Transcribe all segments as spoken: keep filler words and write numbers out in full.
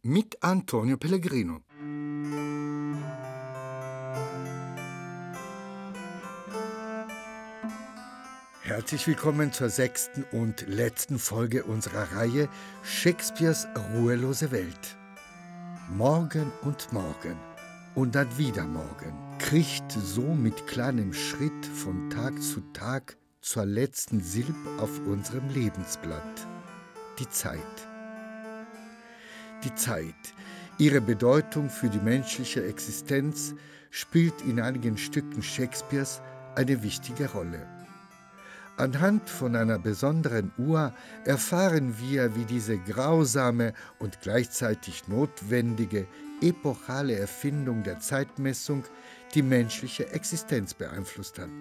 mit Antonio Pellegrino. Herzlich willkommen zur sechsten und letzten Folge unserer Reihe Shakespeares ruhelose Welt. Morgen und morgen und dann wieder morgen kriecht so mit kleinem Schritt von Tag zu Tag zur letzten Silb auf unserem Lebensblatt. Die Zeit. Die Zeit, ihre Bedeutung für die menschliche Existenz, spielt in einigen Stücken Shakespeares eine wichtige Rolle. Anhand von einer besonderen Uhr erfahren wir, wie diese grausame und gleichzeitig notwendige epochale Erfindung der Zeitmessung die menschliche Existenz beeinflusst hat.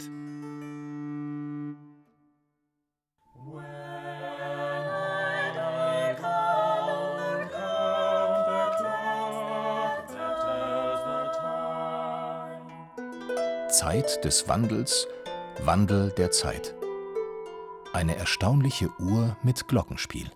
Zeit des Wandels, Wandel der Zeit. Eine erstaunliche Uhr mit Glockenspiel.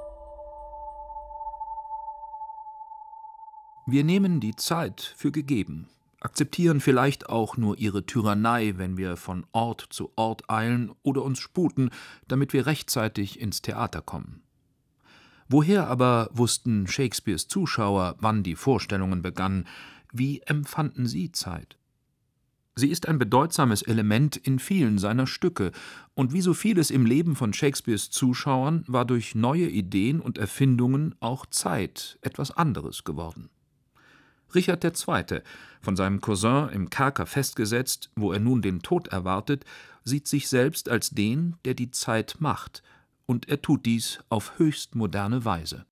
Wir nehmen die Zeit für gegeben, akzeptieren vielleicht auch nur ihre Tyrannei, wenn wir von Ort zu Ort eilen oder uns sputen, damit wir rechtzeitig ins Theater kommen. Woher aber wussten Shakespeares Zuschauer, wann die Vorstellungen begannen? Wie empfanden sie Zeit? Sie ist ein bedeutsames Element in vielen seiner Stücke, und wie so vieles im Leben von Shakespeares Zuschauern war durch neue Ideen und Erfindungen auch Zeit etwas anderes geworden. Richard der Zweite., von seinem Cousin im Kerker festgesetzt, wo er nun den Tod erwartet, sieht sich selbst als den, der die Zeit macht, und er tut dies auf höchst moderne Weise.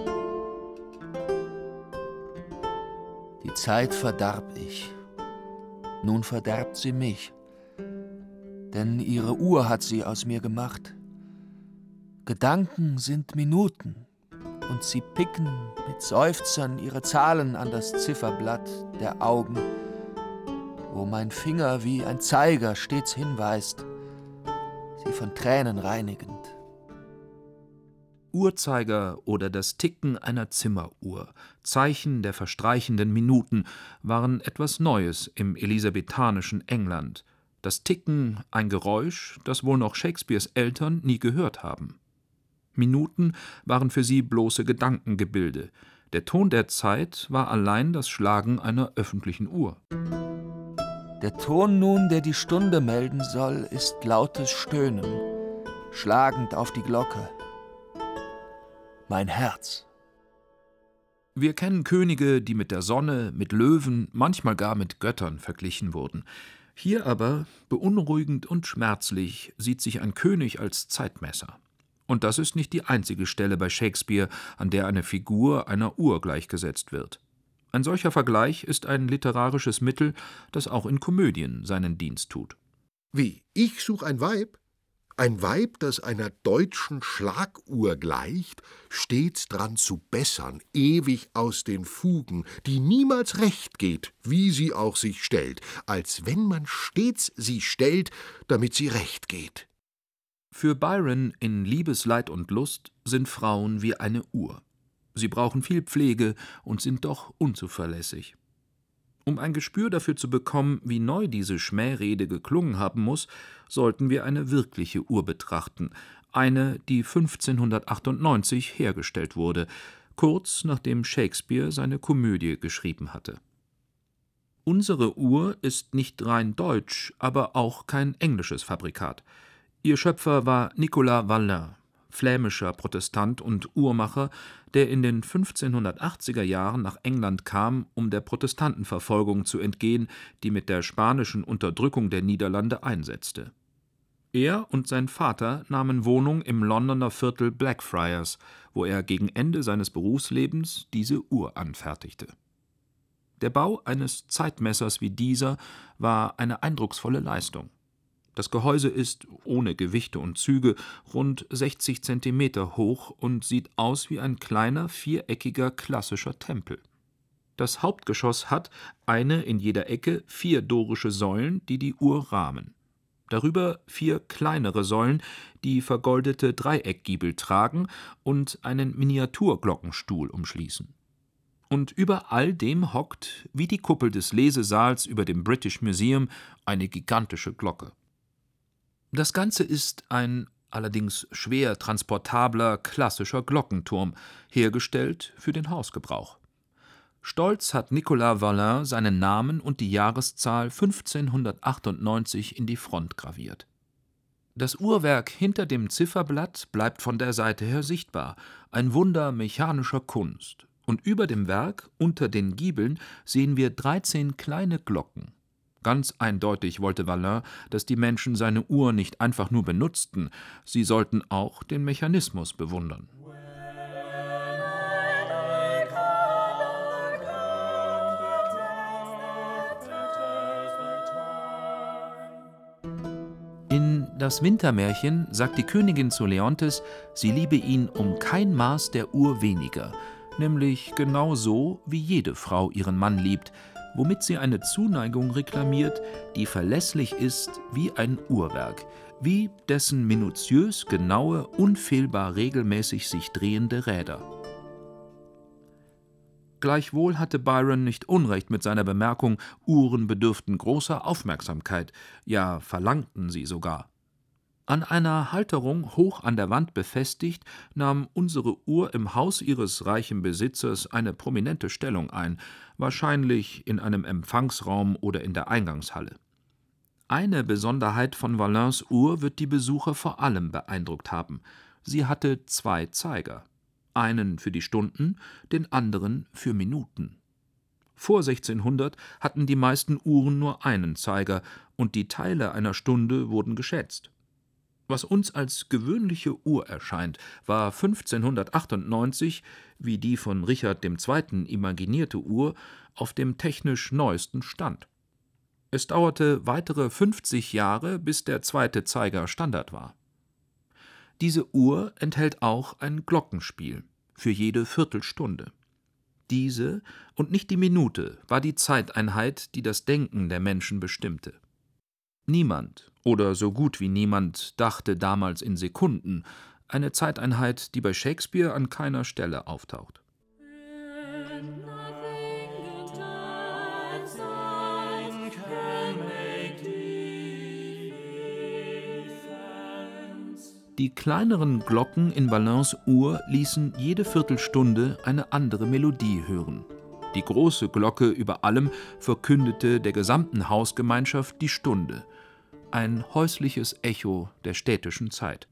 Die Zeit verdarb ich. Nun verderbt sie mich, denn ihre Uhr hat sie aus mir gemacht. Gedanken sind Minuten, und sie picken mit Seufzern ihre Zahlen an das Zifferblatt der Augen, wo mein Finger wie ein Zeiger stets hinweist, sie von Tränen reinigend. Uhrzeiger oder das Ticken einer Zimmeruhr, Zeichen der verstreichenden Minuten, waren etwas Neues im elisabethanischen England. Das Ticken ein Geräusch, das wohl noch Shakespeares Eltern nie gehört haben. Minuten waren für sie bloße Gedankengebilde. Der Ton der Zeit war allein das Schlagen einer öffentlichen Uhr. Der Ton nun, der die Stunde melden soll, ist lautes Stöhnen, schlagend auf die Glocke. Mein Herz. Wir kennen Könige, die mit der Sonne, mit Löwen, manchmal gar mit Göttern verglichen wurden. Hier aber, beunruhigend und schmerzlich, sieht sich ein König als Zeitmesser. Und das ist nicht die einzige Stelle bei Shakespeare, an der eine Figur einer Uhr gleichgesetzt wird. Ein solcher Vergleich ist ein literarisches Mittel, das auch in Komödien seinen Dienst tut. Wie, ich such ein Weib? Ein Weib, das einer deutschen Schlaguhr gleicht, stets dran zu bessern, ewig aus den Fugen, die niemals recht geht, wie sie auch sich stellt, als wenn man stets sie stellt, damit sie recht geht. Für Byron in Liebes, Leid und Lust sind Frauen wie eine Uhr. Sie brauchen viel Pflege und sind doch unzuverlässig. Um ein Gespür dafür zu bekommen, wie neu diese Schmährede geklungen haben muss, sollten wir eine wirkliche Uhr betrachten, eine, die fünfzehnhundertachtundneunzig hergestellt wurde, kurz nachdem Shakespeare seine Komödie geschrieben hatte. Unsere Uhr ist nicht rein deutsch, aber auch kein englisches Fabrikat. Ihr Schöpfer war Nicolas Vallin, flämischer Protestant und Uhrmacher, der in den fünfzehnhundertachtziger Jahren nach England kam, um der Protestantenverfolgung zu entgehen, die mit der spanischen Unterdrückung der Niederlande einsetzte. Er und sein Vater nahmen Wohnung im Londoner Viertel Blackfriars, wo er gegen Ende seines Berufslebens diese Uhr anfertigte. Der Bau eines Zeitmessers wie dieser war eine eindrucksvolle Leistung. Das Gehäuse ist, ohne Gewichte und Züge, rund sechzig Zentimeter hoch und sieht aus wie ein kleiner, viereckiger, klassischer Tempel. Das Hauptgeschoss hat, eine in jeder Ecke, vier dorische Säulen, die die Uhr rahmen. Darüber vier kleinere Säulen, die vergoldete Dreieckgiebel tragen und einen Miniaturglockenstuhl umschließen. Und über all dem hockt, wie die Kuppel des Lesesaals über dem British Museum, eine gigantische Glocke. Das Ganze ist ein allerdings schwer transportabler, klassischer Glockenturm, hergestellt für den Hausgebrauch. Stolz hat Nicolas Varlin seinen Namen und die Jahreszahl fünfzehnhundertachtundneunzig in die Front graviert. Das Uhrwerk hinter dem Zifferblatt bleibt von der Seite her sichtbar, ein Wunder mechanischer Kunst. Und über dem Werk, unter den Giebeln, sehen wir dreizehn kleine Glocken. Ganz eindeutig wollte Varlin, dass die Menschen seine Uhr nicht einfach nur benutzten, sie sollten auch den Mechanismus bewundern. In Das Wintermärchen sagt die Königin zu Leontes, sie liebe ihn um kein Maß der Uhr weniger, nämlich genau so, wie jede Frau ihren Mann liebt, womit sie eine Zuneigung reklamiert, die verlässlich ist wie ein Uhrwerk, wie dessen minutiös genaue, unfehlbar regelmäßig sich drehende Räder. Gleichwohl hatte Byron nicht Unrecht mit seiner Bemerkung, Uhren bedürften großer Aufmerksamkeit, ja verlangten sie sogar. An einer Halterung hoch an der Wand befestigt, nahm unsere Uhr im Haus ihres reichen Besitzers eine prominente Stellung ein, wahrscheinlich in einem Empfangsraum oder in der Eingangshalle. Eine Besonderheit von Varlins Uhr wird die Besucher vor allem beeindruckt haben: Sie hatte zwei Zeiger, einen für die Stunden, den anderen für Minuten. Vor sechzehnhundert hatten die meisten Uhren nur einen Zeiger, und die Teile einer Stunde wurden geschätzt. Was uns als gewöhnliche Uhr erscheint, war fünfzehnhundertachtundneunzig, wie die von Richard der Zweite imaginierte Uhr, auf dem technisch neuesten Stand. Es dauerte weitere fünfzig Jahre, bis der zweite Zeiger Standard war. Diese Uhr enthält auch ein Glockenspiel für jede Viertelstunde. Diese und nicht die Minute war die Zeiteinheit, die das Denken der Menschen bestimmte. Niemand, oder so gut wie niemand, dachte damals in Sekunden, eine Zeiteinheit, die bei Shakespeare an keiner Stelle auftaucht. Die kleineren Glocken in Varlins Uhr ließen jede Viertelstunde eine andere Melodie hören. Die große Glocke über allem verkündete der gesamten Hausgemeinschaft die Stunde, ein häusliches Echo der städtischen Zeit.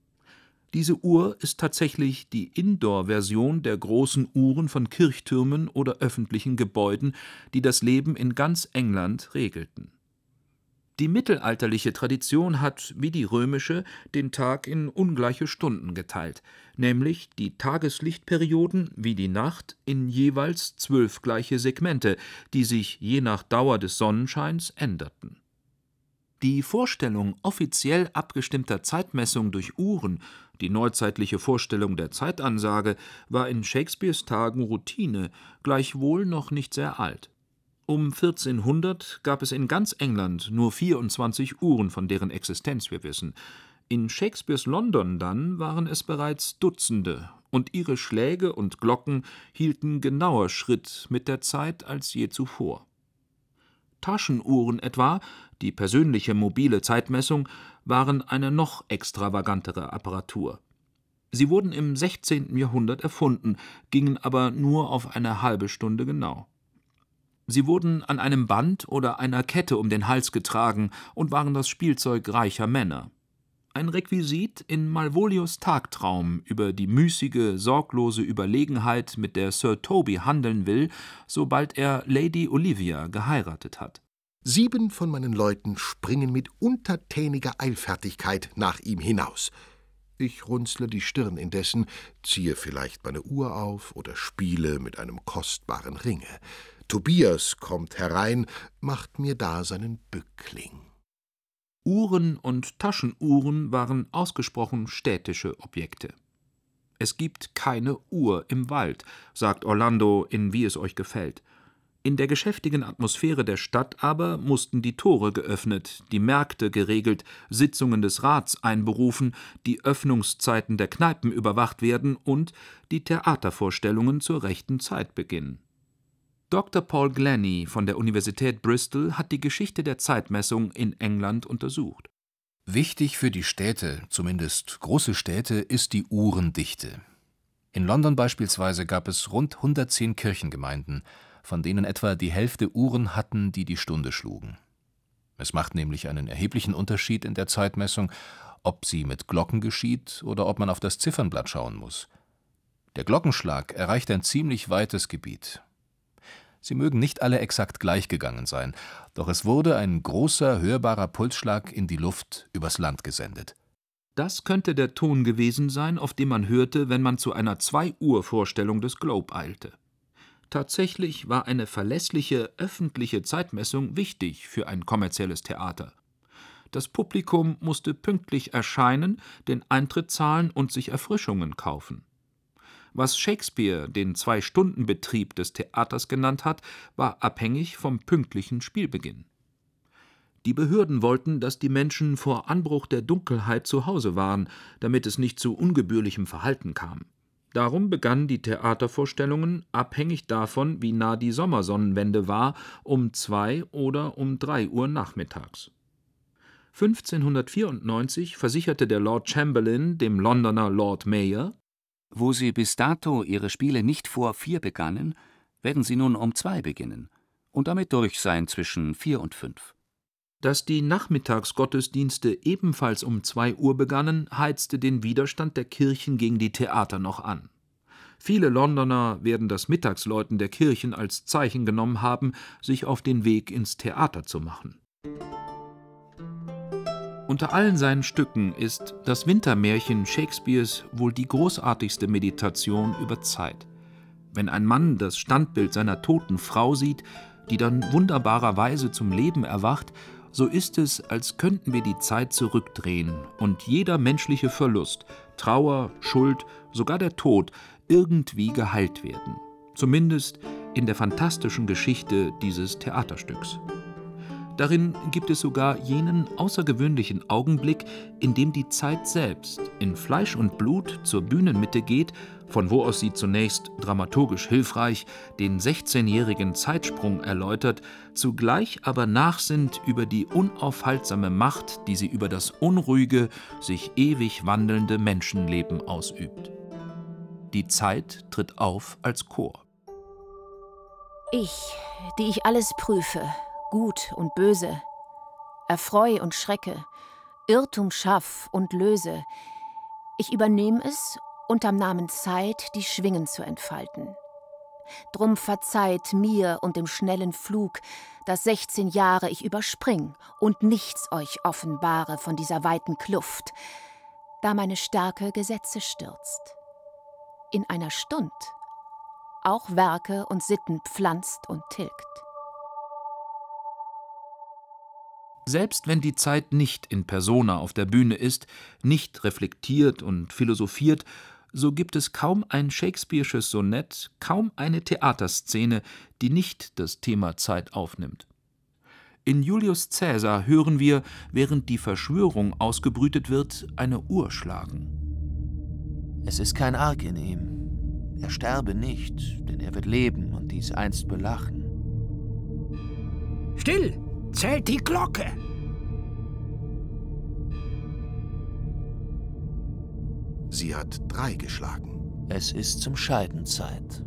Diese Uhr ist tatsächlich die Indoor-Version der großen Uhren von Kirchtürmen oder öffentlichen Gebäuden, die das Leben in ganz England regelten. Die mittelalterliche Tradition hat, wie die römische, den Tag in ungleiche Stunden geteilt, nämlich die Tageslichtperioden wie die Nacht in jeweils zwölf gleiche Segmente, die sich je nach Dauer des Sonnenscheins änderten. Die Vorstellung offiziell abgestimmter Zeitmessung durch Uhren, die neuzeitliche Vorstellung der Zeitansage, war in Shakespeares Tagen Routine, gleichwohl noch nicht sehr alt. Um vierzehnhundert gab es in ganz England nur vierundzwanzig Uhren, von deren Existenz wir wissen. In Shakespeares London dann waren es bereits Dutzende, und ihre Schläge und Glocken hielten genauer Schritt mit der Zeit als je zuvor. Taschenuhren etwa, die persönliche mobile Zeitmessung, waren eine noch extravagantere Apparatur. Sie wurden im sechzehnten Jahrhundert erfunden, gingen aber nur auf eine halbe Stunde genau. Sie wurden an einem Band oder einer Kette um den Hals getragen und waren das Spielzeug reicher Männer. Ein Requisit in Malvolios Tagtraum über die müßige, sorglose Überlegenheit, mit der Sir Toby handeln will, sobald er Lady Olivia geheiratet hat. Sieben von meinen Leuten springen mit untertäniger Eilfertigkeit nach ihm hinaus. Ich runzle die Stirn indessen, ziehe vielleicht meine Uhr auf oder spiele mit einem kostbaren Ringe. Tobias kommt herein, macht mir da seinen Bückling. Uhren und Taschenuhren waren ausgesprochen städtische Objekte. »Es gibt keine Uhr im Wald«, sagt Orlando in »Wie es euch gefällt«. In der geschäftigen Atmosphäre der Stadt aber mussten die Tore geöffnet, die Märkte geregelt, Sitzungen des Rats einberufen, die Öffnungszeiten der Kneipen überwacht werden und die Theatervorstellungen zur rechten Zeit beginnen. Doktor Paul Glennie von der Universität Bristol hat die Geschichte der Zeitmessung in England untersucht. Wichtig für die Städte, zumindest große Städte, ist die Uhrendichte. In London beispielsweise gab es rund hundertzehn Kirchengemeinden, von denen etwa die Hälfte Uhren hatten, die die Stunde schlugen. Es macht nämlich einen erheblichen Unterschied in der Zeitmessung, ob sie mit Glocken geschieht oder ob man auf das Ziffernblatt schauen muss. Der Glockenschlag erreicht ein ziemlich weites Gebiet. Sie mögen nicht alle exakt gleich gegangen sein, doch es wurde ein großer, hörbarer Pulsschlag in die Luft übers Land gesendet. Das könnte der Ton gewesen sein, auf dem man hörte, wenn man zu einer zwei-Uhr-Vorstellung des Globe eilte. Tatsächlich war eine verlässliche, öffentliche Zeitmessung wichtig für ein kommerzielles Theater. Das Publikum musste pünktlich erscheinen, den Eintritt zahlen und sich Erfrischungen kaufen. Was Shakespeare den Zwei-Stunden-Betrieb des Theaters genannt hat, war abhängig vom pünktlichen Spielbeginn. Die Behörden wollten, dass die Menschen vor Anbruch der Dunkelheit zu Hause waren, damit es nicht zu ungebührlichem Verhalten kam. Darum begannen die Theatervorstellungen, abhängig davon, wie nah die Sommersonnenwende war, um zwei oder um drei Uhr nachmittags. fünfzehnhundertvierundneunzig versicherte der Lord Chamberlain dem Londoner Lord Mayor: »Wo Sie bis dato Ihre Spiele nicht vor vier begannen, werden Sie nun um zwei beginnen und damit durch sein zwischen vier und fünf.« Dass die Nachmittagsgottesdienste ebenfalls um zwei Uhr begannen, heizte den Widerstand der Kirchen gegen die Theater noch an. Viele Londoner werden das Mittagsläuten der Kirchen als Zeichen genommen haben, sich auf den Weg ins Theater zu machen. Unter allen seinen Stücken ist das Wintermärchen Shakespeares wohl die großartigste Meditation über Zeit. Wenn ein Mann das Standbild seiner toten Frau sieht, die dann wunderbarerweise zum Leben erwacht, so ist es, als könnten wir die Zeit zurückdrehen und jeder menschliche Verlust, Trauer, Schuld, sogar der Tod irgendwie geheilt werden. Zumindest in der fantastischen Geschichte dieses Theaterstücks. Darin gibt es sogar jenen außergewöhnlichen Augenblick, in dem die Zeit selbst in Fleisch und Blut zur Bühnenmitte geht, von wo aus sie zunächst dramaturgisch hilfreich den sechzehnjährigen Zeitsprung erläutert, zugleich aber nachsinnt über die unaufhaltsame Macht, die sie über das unruhige, sich ewig wandelnde Menschenleben ausübt. Die Zeit tritt auf als Chor. Ich, die ich alles prüfe, Gut und Böse, erfreu und schrecke, Irrtum schaff und löse, ich übernehm es, unterm Namen Zeit die Schwingen zu entfalten. Drum verzeiht mir und dem schnellen Flug, dass sechzehn Jahre ich überspring und nichts euch offenbare von dieser weiten Kluft, da meine Stärke Gesetze stürzt. In einer Stund auch Werke und Sitten pflanzt und tilgt. Selbst wenn die Zeit nicht in persona auf der Bühne ist, nicht reflektiert und philosophiert, so gibt es kaum ein Shakespearesches Sonett, kaum eine Theaterszene, die nicht das Thema Zeit aufnimmt. In Julius Caesar hören wir, während die Verschwörung ausgebrütet wird, eine Uhr schlagen. Es ist kein Arg in ihm. Er sterbe nicht, denn er wird leben und dies einst belachen. Still! Zählt die Glocke! Sie hat drei geschlagen. Es ist zum Scheiden Zeit.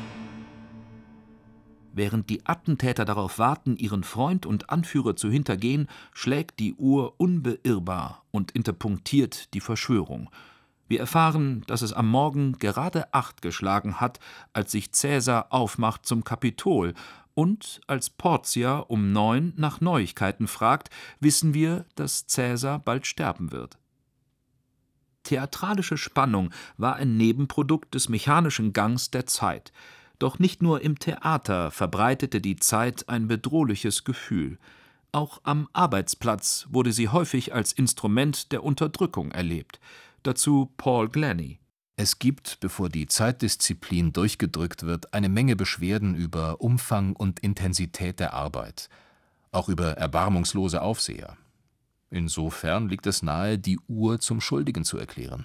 Während die Attentäter darauf warten, ihren Freund und Anführer zu hintergehen, schlägt die Uhr unbeirrbar und interpunktiert die Verschwörung. Wir erfahren, dass es am Morgen gerade acht geschlagen hat, als sich Caesar aufmacht zum Kapitol. Und als Portia um neun nach Neuigkeiten fragt, wissen wir, dass Caesar bald sterben wird. Theatralische Spannung war ein Nebenprodukt des mechanischen Gangs der Zeit. Doch nicht nur im Theater verbreitete die Zeit ein bedrohliches Gefühl. Auch am Arbeitsplatz wurde sie häufig als Instrument der Unterdrückung erlebt. Dazu Paul Glennie. Es gibt, bevor die Zeitdisziplin durchgedrückt wird, eine Menge Beschwerden über Umfang und Intensität der Arbeit, auch über erbarmungslose Aufseher. Insofern liegt es nahe, die Uhr zum Schuldigen zu erklären.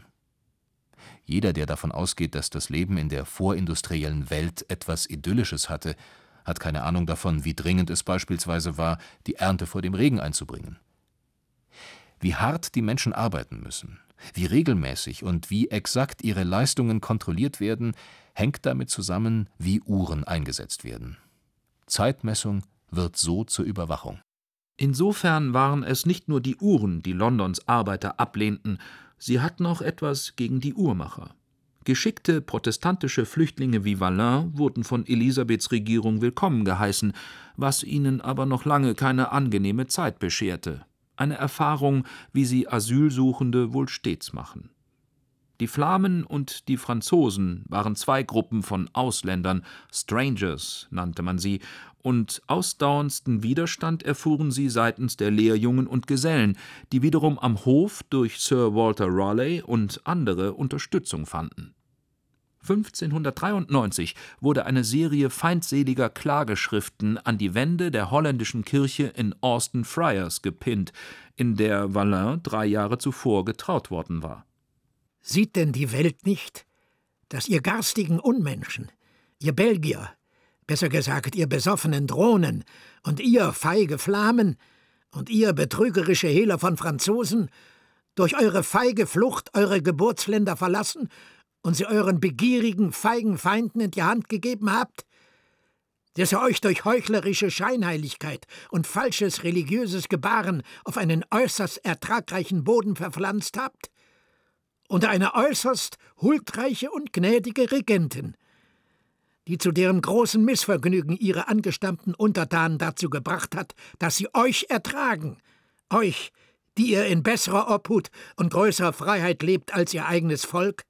Jeder, der davon ausgeht, dass das Leben in der vorindustriellen Welt etwas Idyllisches hatte, hat keine Ahnung davon, wie dringend es beispielsweise war, die Ernte vor dem Regen einzubringen. Wie hart die Menschen arbeiten müssen, wie regelmäßig und wie exakt ihre Leistungen kontrolliert werden, hängt damit zusammen, wie Uhren eingesetzt werden. Zeitmessung wird so zur Überwachung. Insofern waren es nicht nur die Uhren, die Londons Arbeiter ablehnten, sie hatten auch etwas gegen die Uhrmacher. Geschickte protestantische Flüchtlinge wie Vallin wurden von Elisabeths Regierung willkommen geheißen, was ihnen aber noch lange keine angenehme Zeit bescherte. Eine Erfahrung, wie sie Asylsuchende wohl stets machen. Die Flamen und die Franzosen waren zwei Gruppen von Ausländern, Strangers nannte man sie, und ausdauerndsten Widerstand erfuhren sie seitens der Lehrjungen und Gesellen, die wiederum am Hof durch Sir Walter Raleigh und andere Unterstützung fanden. fünfzehnhundertdreiundneunzig wurde eine Serie feindseliger Klageschriften an die Wände der holländischen Kirche in Austin Friars gepinnt, in der Vallin drei Jahre zuvor getraut worden war. Sieht denn die Welt nicht, dass ihr garstigen Unmenschen, ihr Belgier, besser gesagt ihr besoffenen Drohnen und ihr feige Flamen und ihr betrügerische Hehler von Franzosen durch eure feige Flucht eure Geburtsländer verlassen und sie euren begierigen, feigen Feinden in die Hand gegeben habt? Dass ihr euch durch heuchlerische Scheinheiligkeit und falsches religiöses Gebaren auf einen äußerst ertragreichen Boden verpflanzt habt? Unter eine äußerst huldreiche und gnädige Regentin, die zu deren großen Missvergnügen ihre angestammten Untertanen dazu gebracht hat, dass sie euch ertragen, euch, die ihr in besserer Obhut und größerer Freiheit lebt als ihr eigenes Volk?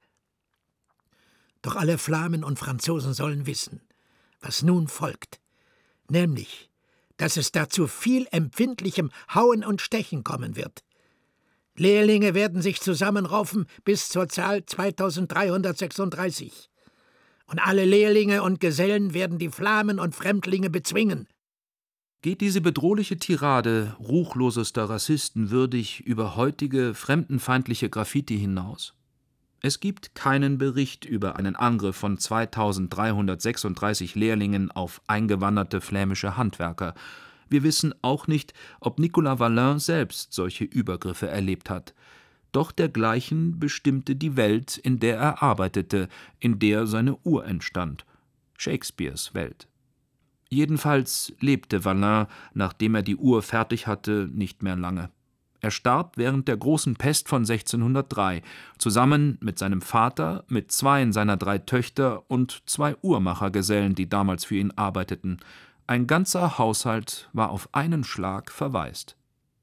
Doch alle Flamen und Franzosen sollen wissen, was nun folgt, nämlich, dass es dazu viel empfindlichem Hauen und Stechen kommen wird. Lehrlinge werden sich zusammenraufen bis zur Zahl zweitausenddreihundertsechsunddreißig. Und alle Lehrlinge und Gesellen werden die Flamen und Fremdlinge bezwingen. Geht diese bedrohliche Tirade ruchlosester Rassisten würdig über heutige fremdenfeindliche Graffiti hinaus? Es gibt keinen Bericht über einen Angriff von zweitausenddreihundertsechsunddreißig Lehrlingen auf eingewanderte flämische Handwerker. Wir wissen auch nicht, ob Nicolas Vallin selbst solche Übergriffe erlebt hat. Doch dergleichen bestimmte die Welt, in der er arbeitete, in der seine Uhr entstand. Shakespeares Welt. Jedenfalls lebte Vallin, nachdem er die Uhr fertig hatte, nicht mehr lange. Er starb während der großen Pest von sechzehnhundertdrei, zusammen mit seinem Vater, mit zweien seiner drei Töchter und zwei Uhrmachergesellen, die damals für ihn arbeiteten. Ein ganzer Haushalt war auf einen Schlag verwaist.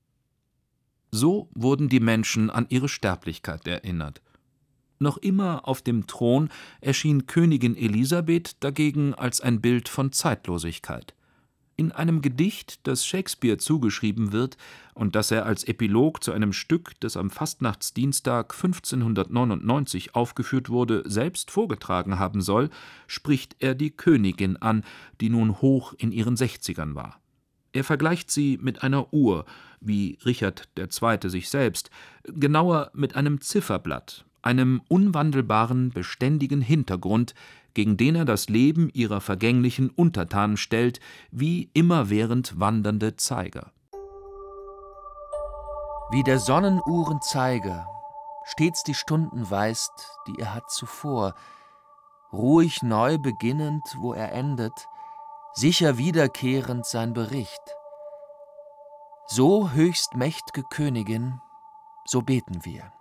So wurden die Menschen an ihre Sterblichkeit erinnert. Noch immer auf dem Thron erschien Königin Elisabeth dagegen als ein Bild von Zeitlosigkeit. In einem Gedicht, das Shakespeare zugeschrieben wird und das er als Epilog zu einem Stück, das am Fastnachtsdienstag fünfzehnhundertneunundneunzig aufgeführt wurde, selbst vorgetragen haben soll, spricht er die Königin an, die nun hoch in ihren Sechzigern war. Er vergleicht sie mit einer Uhr, wie Richard der Zweite sich selbst, genauer mit einem Zifferblatt, einem unwandelbaren, beständigen Hintergrund, gegen den er das Leben ihrer vergänglichen Untertanen stellt, wie immerwährend wandernde Zeiger. Wie der Sonnenuhrenzeiger stets die Stunden weist, die er hat zuvor, ruhig neu beginnend, wo er endet, sicher wiederkehrend sein Bericht. So höchst mächt'ge Königin, so beten wir.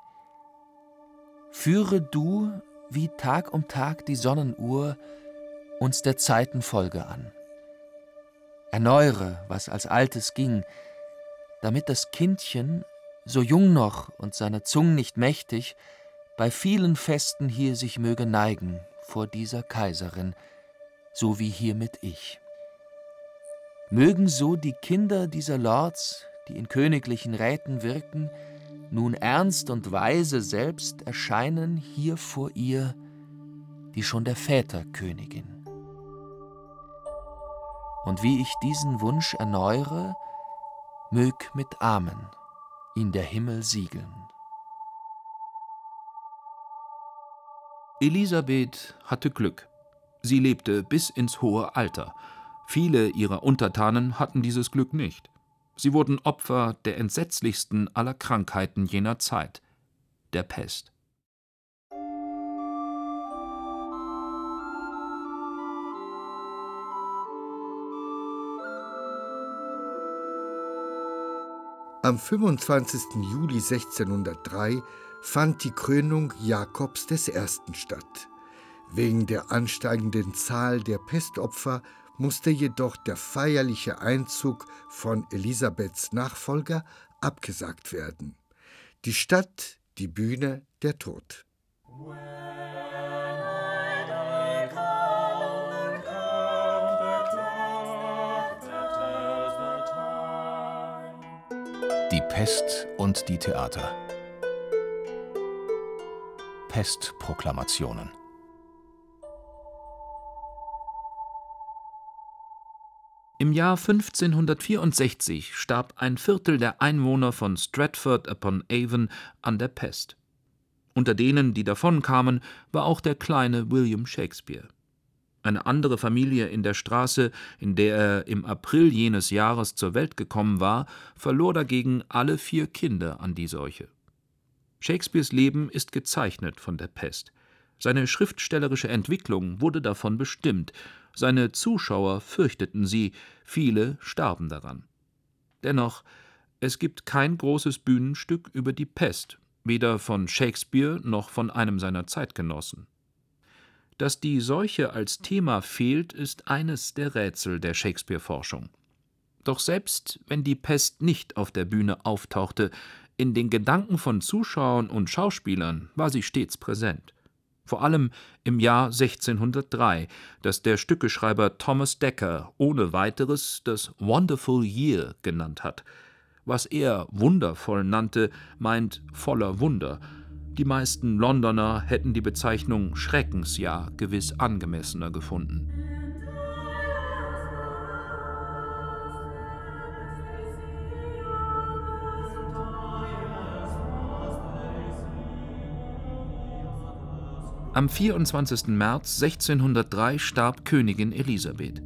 Führe du, wie Tag um Tag die Sonnenuhr, uns der Zeiten Folge an. Erneuere, was als Altes ging, damit das Kindchen, so jung noch und seiner Zung nicht mächtig, bei vielen Festen hier sich möge neigen vor dieser Kaiserin, so wie hiermit ich. Mögen so die Kinder dieser Lords, die in königlichen Räten wirken, nun ernst und weise selbst erscheinen hier vor ihr, die schon der Väter Königin. Und wie ich diesen Wunsch erneuere, mög mit Amen ihn der Himmel siegeln. Elisabeth hatte Glück. Sie lebte bis ins hohe Alter. Viele ihrer Untertanen hatten dieses Glück nicht. Sie wurden Opfer der entsetzlichsten aller Krankheiten jener Zeit, der Pest. Am fünfundzwanzigsten Juli sechzehnhundertdrei fand die Krönung Jakobs des Ersten statt. Wegen der ansteigenden Zahl der Pestopfer musste jedoch der feierliche Einzug von Elisabeths Nachfolger abgesagt werden. Die Stadt, die Bühne, der Tod. Die Pest und die Theater. Pestproklamationen. Im Jahr fünfzehnhundertvierundsechzig starb ein Viertel der Einwohner von Stratford-upon-Avon an der Pest. Unter denen, die davonkamen, war auch der kleine William Shakespeare. Eine andere Familie in der Straße, in der er im April jenes Jahres zur Welt gekommen war, verlor dagegen alle vier Kinder an die Seuche. Shakespeares Leben ist gezeichnet von der Pest. Seine schriftstellerische Entwicklung wurde davon bestimmt. Seine Zuschauer fürchteten sie, viele starben daran. Dennoch, es gibt kein großes Bühnenstück über die Pest, weder von Shakespeare noch von einem seiner Zeitgenossen. Dass die Seuche als Thema fehlt, ist eines der Rätsel der Shakespeare-Forschung. Doch selbst wenn die Pest nicht auf der Bühne auftauchte, in den Gedanken von Zuschauern und Schauspielern war sie stets präsent. Vor allem im Jahr sechzehnhundertdrei, das der Stückeschreiber Thomas Dekker ohne weiteres das Wonderful Year genannt hat. Was er wundervoll nannte, meint voller Wunder. Die meisten Londoner hätten die Bezeichnung Schreckensjahr gewiss angemessener gefunden. Am vierundzwanzigsten März sechzehnhundertdrei starb Königin Elisabeth.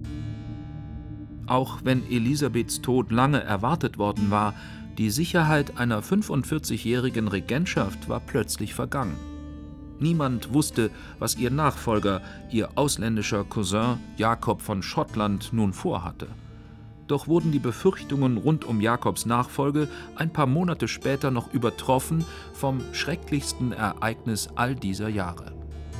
Auch wenn Elisabeths Tod lange erwartet worden war, die Sicherheit einer fünfundvierzigjährigen Regentschaft war plötzlich vergangen. Niemand wusste, was ihr Nachfolger, ihr ausländischer Cousin Jakob von Schottland, nun vorhatte. Doch wurden die Befürchtungen rund um Jakobs Nachfolge ein paar Monate später noch übertroffen vom schrecklichsten Ereignis all dieser Jahre.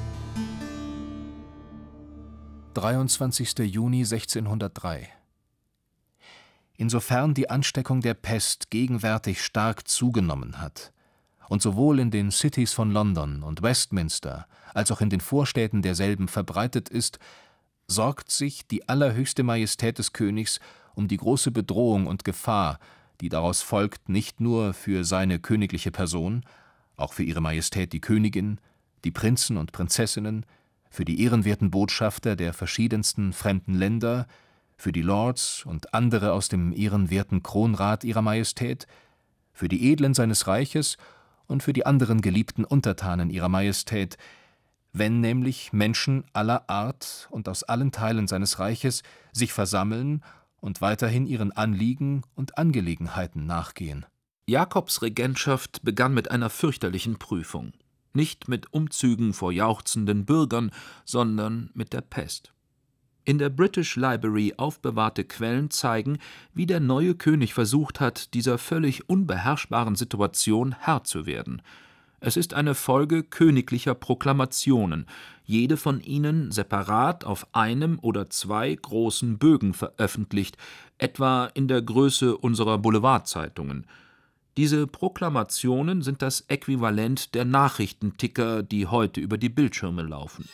dreiundzwanzigster Juni sechzehnhundertdrei. Insofern die Ansteckung der Pest gegenwärtig stark zugenommen hat und sowohl in den Citys von London und Westminster als auch in den Vorstädten derselben verbreitet ist, sorgt sich die allerhöchste Majestät des Königs um die große Bedrohung und Gefahr, die daraus folgt, nicht nur für seine königliche Person, auch für ihre Majestät die Königin, die Prinzen und Prinzessinnen, für die ehrenwerten Botschafter der verschiedensten fremden Länder, für die Lords und andere aus dem ehrenwerten Kronrat ihrer Majestät, für die Edlen seines Reiches und für die anderen geliebten Untertanen ihrer Majestät, wenn nämlich Menschen aller Art und aus allen Teilen seines Reiches sich versammeln und weiterhin ihren Anliegen und Angelegenheiten nachgehen. Jakobs Regentschaft begann mit einer fürchterlichen Prüfung. Nicht mit Umzügen vor jauchzenden Bürgern, sondern mit der Pest. In der British Library aufbewahrte Quellen zeigen, wie der neue König versucht hat, dieser völlig unbeherrschbaren Situation Herr zu werden. Es ist eine Folge königlicher Proklamationen, jede von ihnen separat auf einem oder zwei großen Bögen veröffentlicht, etwa in der Größe unserer Boulevardzeitungen. Diese Proklamationen sind das Äquivalent der Nachrichtenticker, die heute über die Bildschirme laufen.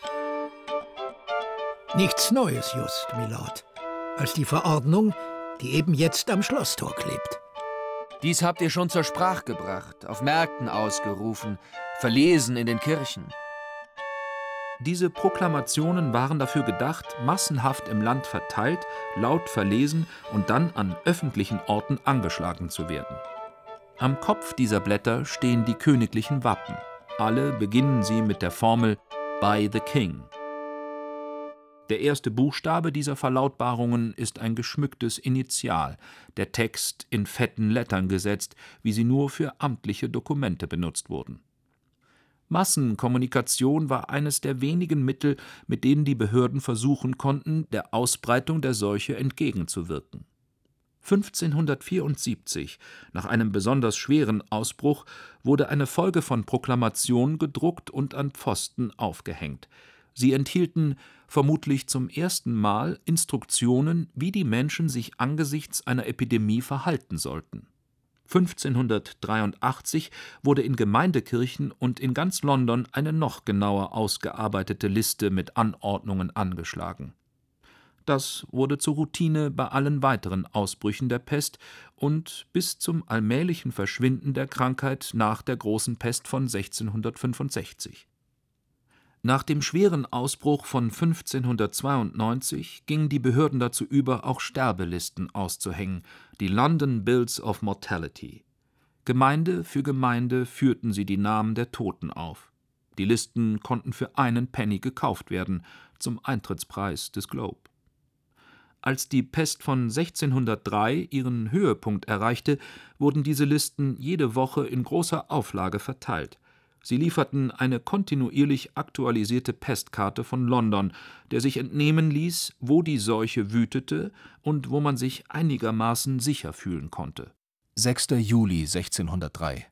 Nichts Neues, just, Milord, als die Verordnung, die eben jetzt am Schlosstor klebt. Dies habt ihr schon zur Sprache gebracht, auf Märkten ausgerufen, verlesen in den Kirchen. Diese Proklamationen waren dafür gedacht, massenhaft im Land verteilt, laut verlesen und dann an öffentlichen Orten angeschlagen zu werden. Am Kopf dieser Blätter stehen die königlichen Wappen. Alle beginnen sie mit der Formel „By the King“. Der erste Buchstabe dieser Verlautbarungen ist ein geschmücktes Initial, der Text in fetten Lettern gesetzt, wie sie nur für amtliche Dokumente benutzt wurden. Massenkommunikation war eines der wenigen Mittel, mit denen die Behörden versuchen konnten, der Ausbreitung der Seuche entgegenzuwirken. fünfzehnhundertvierundsiebzig, nach einem besonders schweren Ausbruch, wurde eine Folge von Proklamationen gedruckt und an Pfosten aufgehängt. Sie enthielten vermutlich zum ersten Mal Instruktionen, wie die Menschen sich angesichts einer Epidemie verhalten sollten. fünfzehnhundertdreiundachtzig wurde in Gemeindekirchen und in ganz London eine noch genauer ausgearbeitete Liste mit Anordnungen angeschlagen. Das wurde zur Routine bei allen weiteren Ausbrüchen der Pest und bis zum allmählichen Verschwinden der Krankheit nach der Großen Pest von sechzehnhundertfünfundsechzig. Nach dem schweren Ausbruch von fünfzehnhundertzweiundneunzig gingen die Behörden dazu über, auch Sterbelisten auszuhängen, die London Bills of Mortality. Gemeinde für Gemeinde führten sie die Namen der Toten auf. Die Listen konnten für einen Penny gekauft werden, zum Eintrittspreis des Globe. Als die Pest von sechzehnhundertdrei ihren Höhepunkt erreichte, wurden diese Listen jede Woche in großer Auflage verteilt. Sie lieferten eine kontinuierlich aktualisierte Pestkarte von London, der sich entnehmen ließ, wo die Seuche wütete und wo man sich einigermaßen sicher fühlen konnte. sechster Juli sechzehnhundertdrei.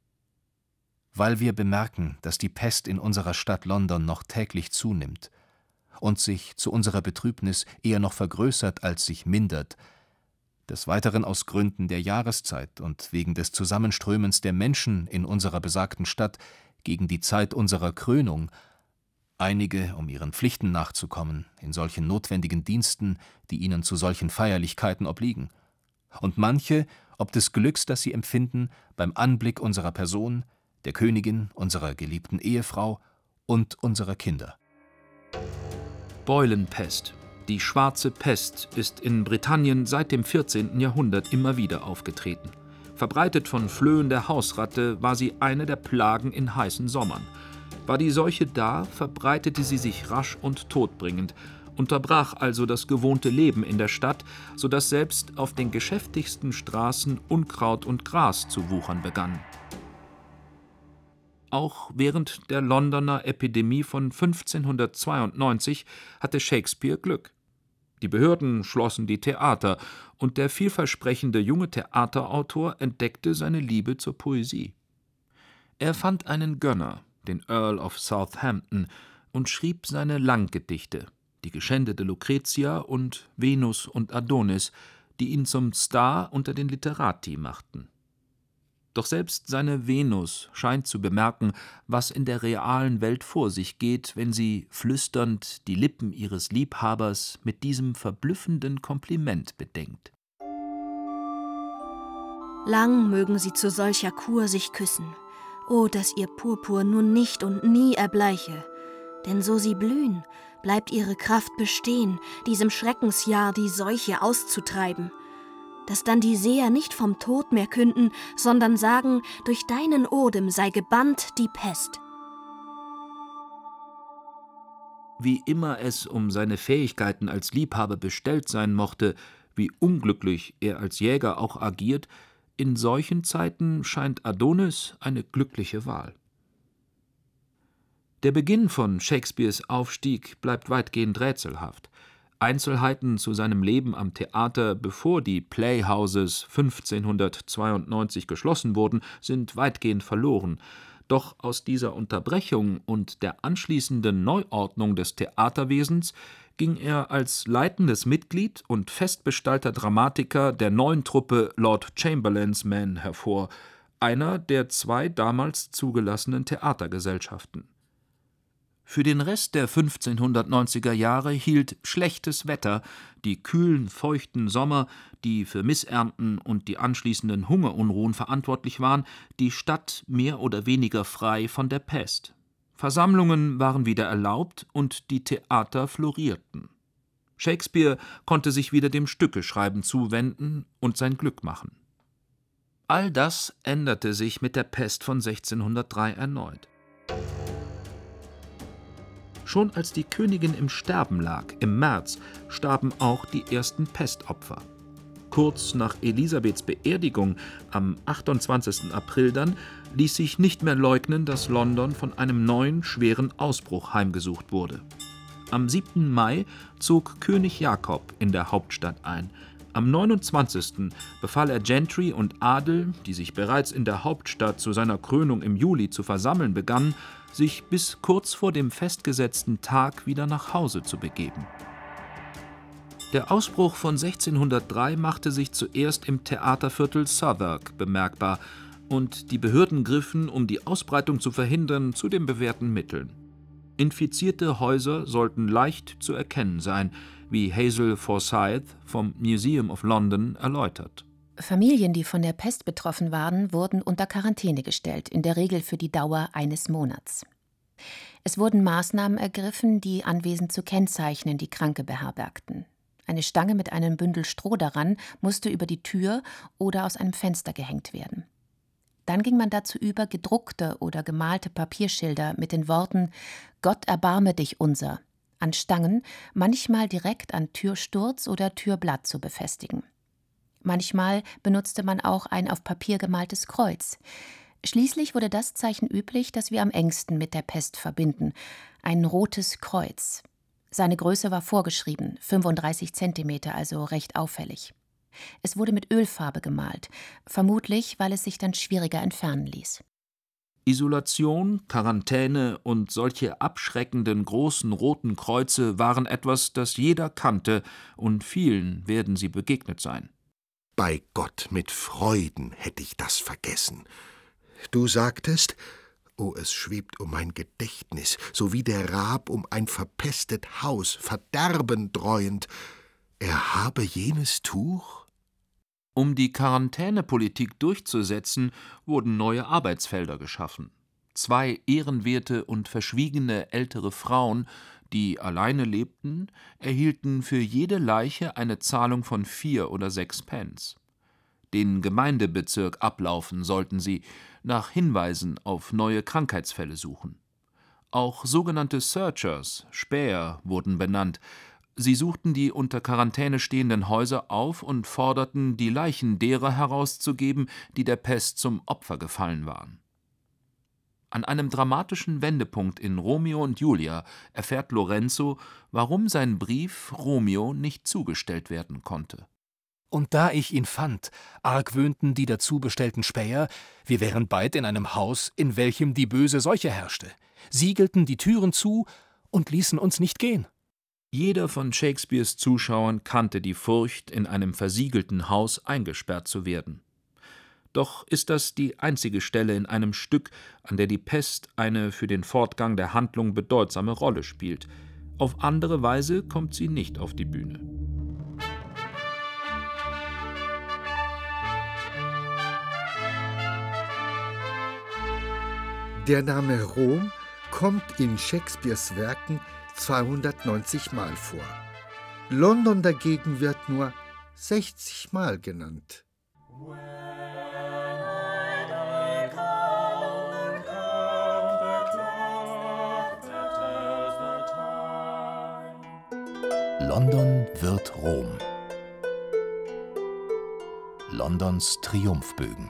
Weil wir bemerken, dass die Pest in unserer Stadt London noch täglich zunimmt und sich zu unserer Betrübnis eher noch vergrößert als sich mindert, des Weiteren aus Gründen der Jahreszeit und wegen des Zusammenströmens der Menschen in unserer besagten Stadt gegen die Zeit unserer Krönung, einige, um ihren Pflichten nachzukommen, in solchen notwendigen Diensten, die ihnen zu solchen Feierlichkeiten obliegen, und manche, ob des Glücks, das sie empfinden, beim Anblick unserer Person, der Königin, unserer geliebten Ehefrau und unserer Kinder. Beulenpest. Die schwarze Pest ist in Britannien seit dem vierzehnten Jahrhundert immer wieder aufgetreten. Verbreitet von Flöhen der Hausratte war sie eine der Plagen in heißen Sommern. War die Seuche da, verbreitete sie sich rasch und todbringend, unterbrach also das gewohnte Leben in der Stadt, so dass selbst auf den geschäftigsten Straßen Unkraut und Gras zu wuchern begann. Auch während der Londoner Epidemie von fünfzehnhundertzweiundneunzig hatte Shakespeare Glück. Die Behörden schlossen die Theater, und der vielversprechende junge Theaterautor entdeckte seine Liebe zur Poesie. Er fand einen Gönner, den Earl of Southampton, und schrieb seine Langgedichte, die geschändete Lucretia und Venus und Adonis, die ihn zum Star unter den Literati machten. Doch selbst seine Venus scheint zu bemerken, was in der realen Welt vor sich geht, wenn sie flüsternd die Lippen ihres Liebhabers mit diesem verblüffenden Kompliment bedenkt. Lang mögen sie zu solcher Kur sich küssen, o, dass ihr Purpur nun nicht und nie erbleiche, denn so sie blühen, bleibt ihre Kraft bestehen, diesem Schreckensjahr die Seuche auszutreiben, dass dann die Seher nicht vom Tod mehr künden, sondern sagen, durch deinen Odem sei gebannt die Pest. Wie immer es um seine Fähigkeiten als Liebhaber bestellt sein mochte, wie unglücklich er als Jäger auch agiert, in solchen Zeiten scheint Adonis eine glückliche Wahl. Der Beginn von Shakespeares Aufstieg bleibt weitgehend rätselhaft. Einzelheiten zu seinem Leben am Theater, bevor die Playhouses fünfzehnhundertzweiundneunzig geschlossen wurden, sind weitgehend verloren. Doch aus dieser Unterbrechung und der anschließenden Neuordnung des Theaterwesens ging er als leitendes Mitglied und festbestallter Dramatiker der neuen Truppe Lord Chamberlain's Men hervor, einer der zwei damals zugelassenen Theatergesellschaften. Für den Rest der fünfzehnhundertneunziger Jahre hielt schlechtes Wetter, die kühlen, feuchten Sommer, die für Missernten und die anschließenden Hungerunruhen verantwortlich waren, die Stadt mehr oder weniger frei von der Pest. Versammlungen waren wieder erlaubt und die Theater florierten. Shakespeare konnte sich wieder dem Stückeschreiben zuwenden und sein Glück machen. All das änderte sich mit der Pest von sechzehnhundertdrei erneut. Schon als die Königin im Sterben lag, im März, starben auch die ersten Pestopfer. Kurz nach Elisabeths Beerdigung am achtundzwanzigsten April dann ließ sich nicht mehr leugnen, dass London von einem neuen, schweren Ausbruch heimgesucht wurde. Am siebten Mai zog König Jakob in der Hauptstadt ein. Am neunundzwanzigsten befahl er Gentry und Adel, die sich bereits in der Hauptstadt zu seiner Krönung im Juli zu versammeln begannen, sich bis kurz vor dem festgesetzten Tag wieder nach Hause zu begeben. Der Ausbruch von sechzehnhundertdrei machte sich zuerst im Theaterviertel Southwark bemerkbar und die Behörden griffen, um die Ausbreitung zu verhindern, zu den bewährten Mitteln. Infizierte Häuser sollten leicht zu erkennen sein, wie Hazel Forsyth vom Museum of London erläutert. Familien, die von der Pest betroffen waren, wurden unter Quarantäne gestellt, in der Regel für die Dauer eines Monats. Es wurden Maßnahmen ergriffen, die Anwesen zu kennzeichnen, die Kranke beherbergten. Eine Stange mit einem Bündel Stroh daran musste über die Tür oder aus einem Fenster gehängt werden. Dann ging man dazu über, gedruckte oder gemalte Papierschilder mit den Worten »Gott erbarme dich unser« an Stangen, manchmal direkt an Türsturz oder Türblatt zu befestigen. Manchmal benutzte man auch ein auf Papier gemaltes Kreuz. Schließlich wurde das Zeichen üblich, das wir am engsten mit der Pest verbinden, ein rotes Kreuz. Seine Größe war vorgeschrieben, fünfunddreißig Zentimeter, also recht auffällig. Es wurde mit Ölfarbe gemalt, vermutlich, weil es sich dann schwieriger entfernen ließ. Isolation, Quarantäne und solche abschreckenden großen roten Kreuze waren etwas, das jeder kannte, und vielen werden sie begegnet sein. Bei Gott, mit Freuden hätte ich das vergessen. Du sagtest, oh, es schwebt um mein Gedächtnis, so wie der Rab um ein verpestet Haus, Verderben dreuend. Er habe jenes Tuch? Um die Quarantänepolitik durchzusetzen, wurden neue Arbeitsfelder geschaffen. Zwei ehrenwerte und verschwiegene ältere Frauen, die alleine lebten, erhielten für jede Leiche eine Zahlung von vier oder sechs Pence. Den Gemeindebezirk ablaufen sollten sie, nach Hinweisen auf neue Krankheitsfälle suchen. Auch sogenannte Searchers, Späher, wurden benannt. Sie suchten die unter Quarantäne stehenden Häuser auf und forderten, die Leichen derer herauszugeben, die der Pest zum Opfer gefallen waren. An einem dramatischen Wendepunkt in Romeo und Julia erfährt Lorenzo, warum sein Brief Romeo nicht zugestellt werden konnte. Und da ich ihn fand, argwöhnten die dazu bestellten Späher, wir wären bald in einem Haus, in welchem die böse Seuche herrschte, siegelten die Türen zu und ließen uns nicht gehen. Jeder von Shakespeares Zuschauern kannte die Furcht, in einem versiegelten Haus eingesperrt zu werden. Doch ist das die einzige Stelle in einem Stück, an der die Pest eine für den Fortgang der Handlung bedeutsame Rolle spielt. Auf andere Weise kommt sie nicht auf die Bühne. Der Name Rom kommt in Shakespeares Werken zweihundertneunzig Mal vor. London dagegen wird nur sechzig Mal genannt. London wird Rom. Londons Triumphbögen.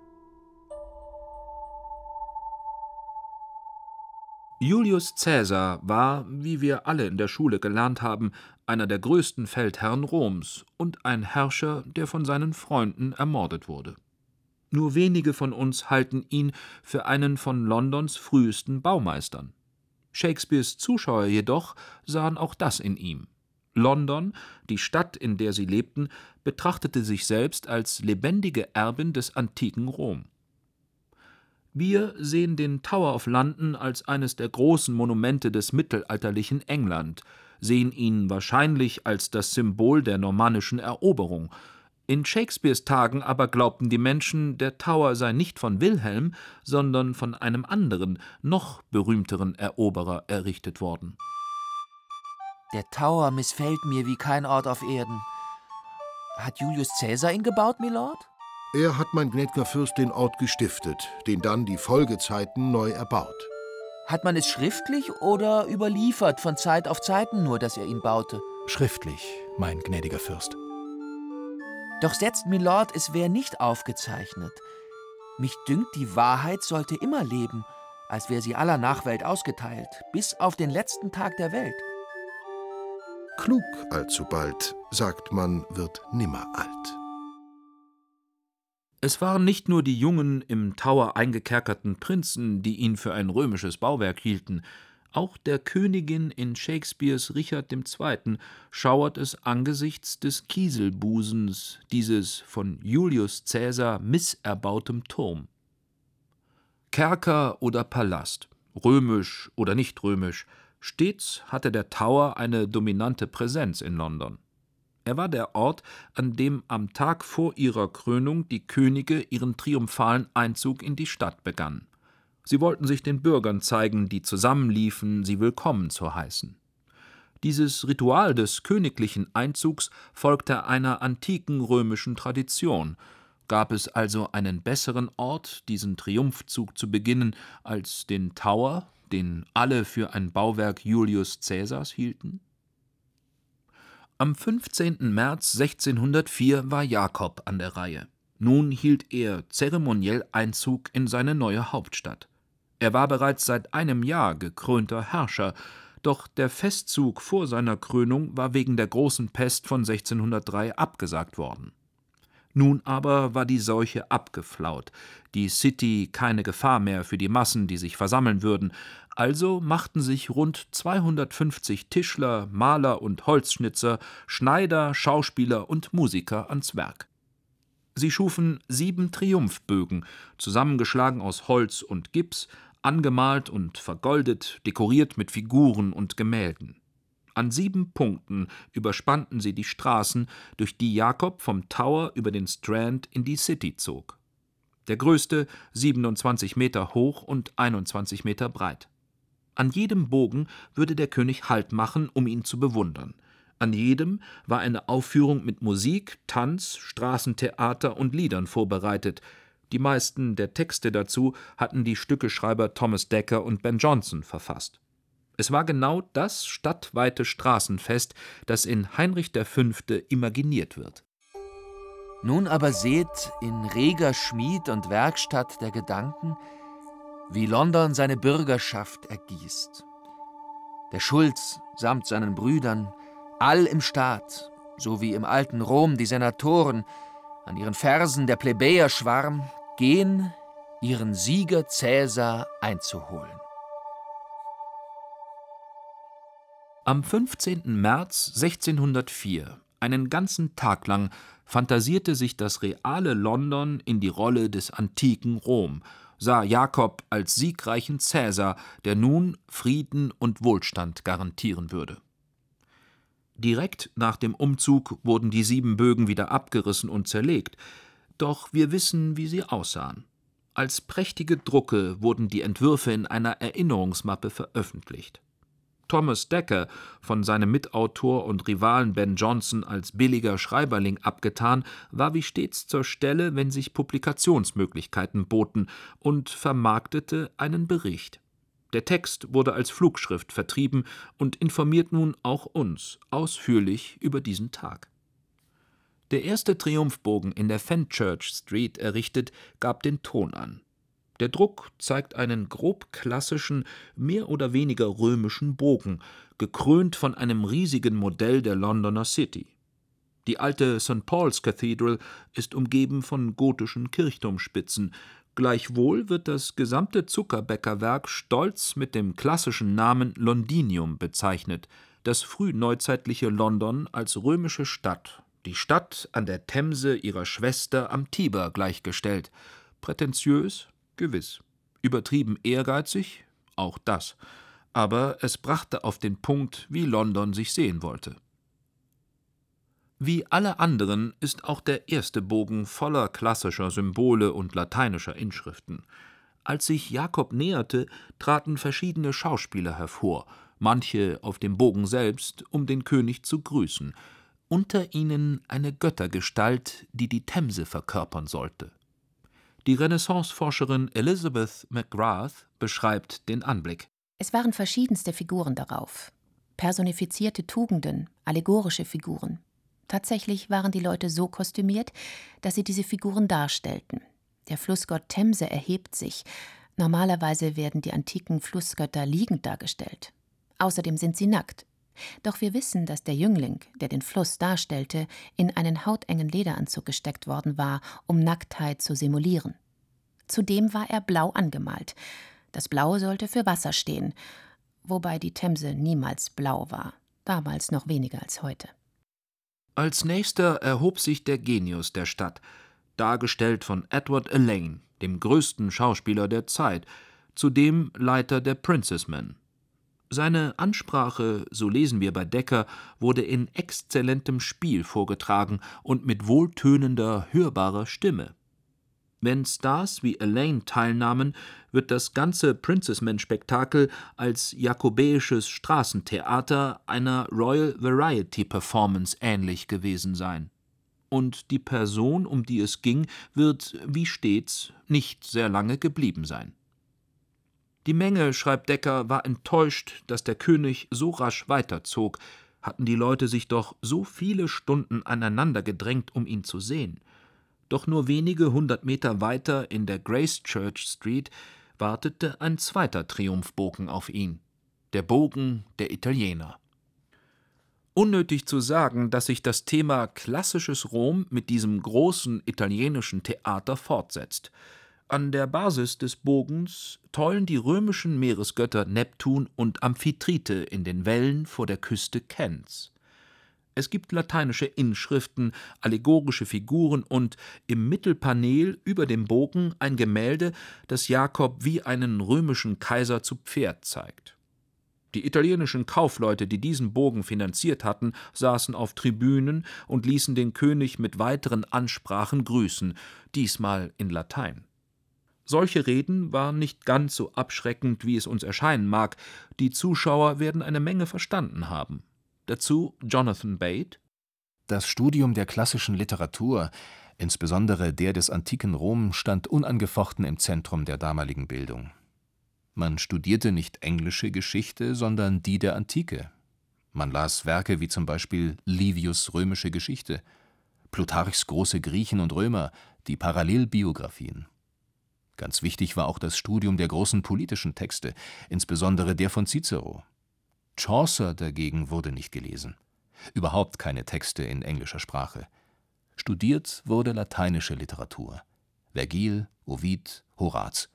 Julius Caesar war, wie wir alle in der Schule gelernt haben, einer der größten Feldherren Roms und ein Herrscher, der von seinen Freunden ermordet wurde. Nur wenige von uns halten ihn für einen von Londons frühesten Baumeistern. Shakespeares Zuschauer jedoch sahen auch das in ihm. London, die Stadt, in der sie lebten, betrachtete sich selbst als lebendige Erbin des antiken Rom. Wir sehen den Tower of London als eines der großen Monumente des mittelalterlichen England, sehen ihn wahrscheinlich als das Symbol der normannischen Eroberung. In Shakespeares Tagen aber glaubten die Menschen, der Tower sei nicht von Wilhelm, sondern von einem anderen, noch berühmteren Eroberer errichtet worden. Der Tower missfällt mir wie kein Ort auf Erden. Hat Julius Caesar ihn gebaut, Milord? Er hat, mein gnädiger Fürst, den Ort gestiftet, den dann die Folgezeiten neu erbaut. Hat man es schriftlich oder überliefert von Zeit auf Zeiten nur, dass er ihn baute? Schriftlich, mein gnädiger Fürst. Doch setzt Milord, es wär nicht aufgezeichnet. Mich dünkt, die Wahrheit sollte immer leben, als wär sie aller Nachwelt ausgeteilt, bis auf den letzten Tag der Welt. Klug allzubald, sagt man, wird nimmer alt. Es waren nicht nur die jungen, im Tower eingekerkerten Prinzen, die ihn für ein römisches Bauwerk hielten. Auch der Königin in Shakespeares Richard der Zweite. schauert es angesichts des Kieselbusens, dieses von Julius Caesar misserbautem Turm. Kerker oder Palast, römisch oder nicht römisch, stets hatte der Tower eine dominante Präsenz in London. Er war der Ort, an dem am Tag vor ihrer Krönung die Könige ihren triumphalen Einzug in die Stadt begannen. Sie wollten sich den Bürgern zeigen, die zusammenliefen, sie willkommen zu heißen. Dieses Ritual des königlichen Einzugs folgte einer antiken römischen Tradition. Gab es also einen besseren Ort, diesen Triumphzug zu beginnen, als den Tower, den alle für ein Bauwerk Julius Caesars hielten? Am fünfzehnten März sechzehnhundertvier war Jakob an der Reihe. Nun hielt er zeremoniell Einzug in seine neue Hauptstadt. Er war bereits seit einem Jahr gekrönter Herrscher, doch der Festzug vor seiner Krönung war wegen der großen Pest von sechzehnhundertdrei abgesagt worden. Nun aber war die Seuche abgeflaut, die City keine Gefahr mehr für die Massen, die sich versammeln würden, also machten sich rund zweihundertfünfzig Tischler, Maler und Holzschnitzer, Schneider, Schauspieler und Musiker ans Werk. Sie schufen sieben Triumphbögen, zusammengeschlagen aus Holz und Gips, angemalt und vergoldet, dekoriert mit Figuren und Gemälden. An sieben Punkten überspannten sie die Straßen, durch die Jakob vom Tower über den Strand in die City zog. Der größte siebenundzwanzig Meter hoch und einundzwanzig Meter breit. An jedem Bogen würde der König Halt machen, um ihn zu bewundern. An jedem war eine Aufführung mit Musik, Tanz, Straßentheater und Liedern vorbereitet. Die meisten der Texte dazu hatten die Stückeschreiber Thomas Dekker und Ben Jonson verfasst. Es war genau das stadtweite Straßenfest, das in Heinrich der Fünfte imaginiert wird. Nun aber seht in reger Schmied und Werkstatt der Gedanken, wie London seine Bürgerschaft ergießt. Der Schulz samt seinen Brüdern, all im Staat, so wie im alten Rom die Senatoren, an ihren Fersen der Plebejerschwarm, gehen, ihren Sieger Cäsar einzuholen. Am fünfzehnten März sechzehnhundertvier, einen ganzen Tag lang, fantasierte sich das reale London in die Rolle des antiken Rom, sah Jakob als siegreichen Cäsar, der nun Frieden und Wohlstand garantieren würde. Direkt nach dem Umzug wurden die sieben Bögen wieder abgerissen und zerlegt, doch wir wissen, wie sie aussahen. Als prächtige Drucke wurden die Entwürfe in einer Erinnerungsmappe veröffentlicht. Thomas Dekker, von seinem Mitautor und Rivalen Ben Jonson als billiger Schreiberling abgetan, war wie stets zur Stelle, wenn sich Publikationsmöglichkeiten boten, und vermarktete einen Bericht. Der Text wurde als Flugschrift vertrieben und informiert nun auch uns ausführlich über diesen Tag. Der erste Triumphbogen in der Fenchurch Street errichtet, gab den Ton an. Der Druck zeigt einen grob klassischen, mehr oder weniger römischen Bogen, gekrönt von einem riesigen Modell der Londoner City. Die alte Saint Paul's Cathedral ist umgeben von gotischen Kirchturmspitzen. Gleichwohl wird das gesamte Zuckerbäckerwerk stolz mit dem klassischen Namen Londinium bezeichnet, das frühneuzeitliche London als römische Stadt, die Stadt an der Themse ihrer Schwester am Tiber gleichgestellt. Prätentiös? Gewiss. Übertrieben ehrgeizig? Auch das. Aber es brachte auf den Punkt, wie London sich sehen wollte. Wie alle anderen ist auch der erste Bogen voller klassischer Symbole und lateinischer Inschriften. Als sich Jakob näherte, traten verschiedene Schauspieler hervor, manche auf dem Bogen selbst, um den König zu grüßen, unter ihnen eine Göttergestalt, die die Themse verkörpern sollte. Die Renaissance-Forscherin Elizabeth McGrath beschreibt den Anblick. Es waren verschiedenste Figuren darauf. Personifizierte Tugenden, allegorische Figuren. Tatsächlich waren die Leute so kostümiert, dass sie diese Figuren darstellten. Der Flussgott Themse erhebt sich. Normalerweise werden die antiken Flussgötter liegend dargestellt. Außerdem sind sie nackt. Doch wir wissen, dass der Jüngling, der den Fluss darstellte, in einen hautengen Lederanzug gesteckt worden war, um Nacktheit zu simulieren. Zudem war er blau angemalt. Das Blau sollte für Wasser stehen, wobei die Themse niemals blau war, damals noch weniger als heute. Als nächster erhob sich der Genius der Stadt, dargestellt von Edward Alleyne, dem größten Schauspieler der Zeit, zudem Leiter der Princess Men. Seine Ansprache, so lesen wir bei Dekker, wurde in exzellentem Spiel vorgetragen und mit wohltönender, hörbarer Stimme. Wenn Stars wie Alleyne teilnahmen, wird das ganze Princess-Men-Spektakel als jakobäisches Straßentheater einer Royal Variety Performance ähnlich gewesen sein. Und die Person, um die es ging, wird, wie stets, nicht sehr lange geblieben sein. Die Menge, schreibt Dekker, war enttäuscht, dass der König so rasch weiterzog, hatten die Leute sich doch so viele Stunden aneinander gedrängt, um ihn zu sehen. Doch nur wenige hundert Meter weiter in der Gracechurch Street wartete ein zweiter Triumphbogen auf ihn, der Bogen der Italiener. Unnötig zu sagen, dass sich das Thema klassisches Rom mit diesem großen italienischen Theater fortsetzt. An der Basis des Bogens tollen die römischen Meeresgötter Neptun und Amphitrite in den Wellen vor der Küste Kents. Es gibt lateinische Inschriften, allegorische Figuren und im Mittelpanel über dem Bogen ein Gemälde, das Jakob wie einen römischen Kaiser zu Pferd zeigt. Die italienischen Kaufleute, die diesen Bogen finanziert hatten, saßen auf Tribünen und ließen den König mit weiteren Ansprachen grüßen, diesmal in Latein. Solche Reden waren nicht ganz so abschreckend, wie es uns erscheinen mag. Die Zuschauer werden eine Menge verstanden haben. Dazu Jonathan Bate: Das Studium der klassischen Literatur, insbesondere der des antiken Rom, stand unangefochten im Zentrum der damaligen Bildung. Man studierte nicht englische Geschichte, sondern die der Antike. Man las Werke wie zum Beispiel Livius' Römische Geschichte, Plutarchs große Griechen und Römer, die Parallelbiografien. Ganz wichtig war auch das Studium der großen politischen Texte, insbesondere der von Cicero. Chaucer dagegen wurde nicht gelesen. Überhaupt keine Texte in englischer Sprache. Studiert wurde lateinische Literatur. Vergil, Ovid, Horaz.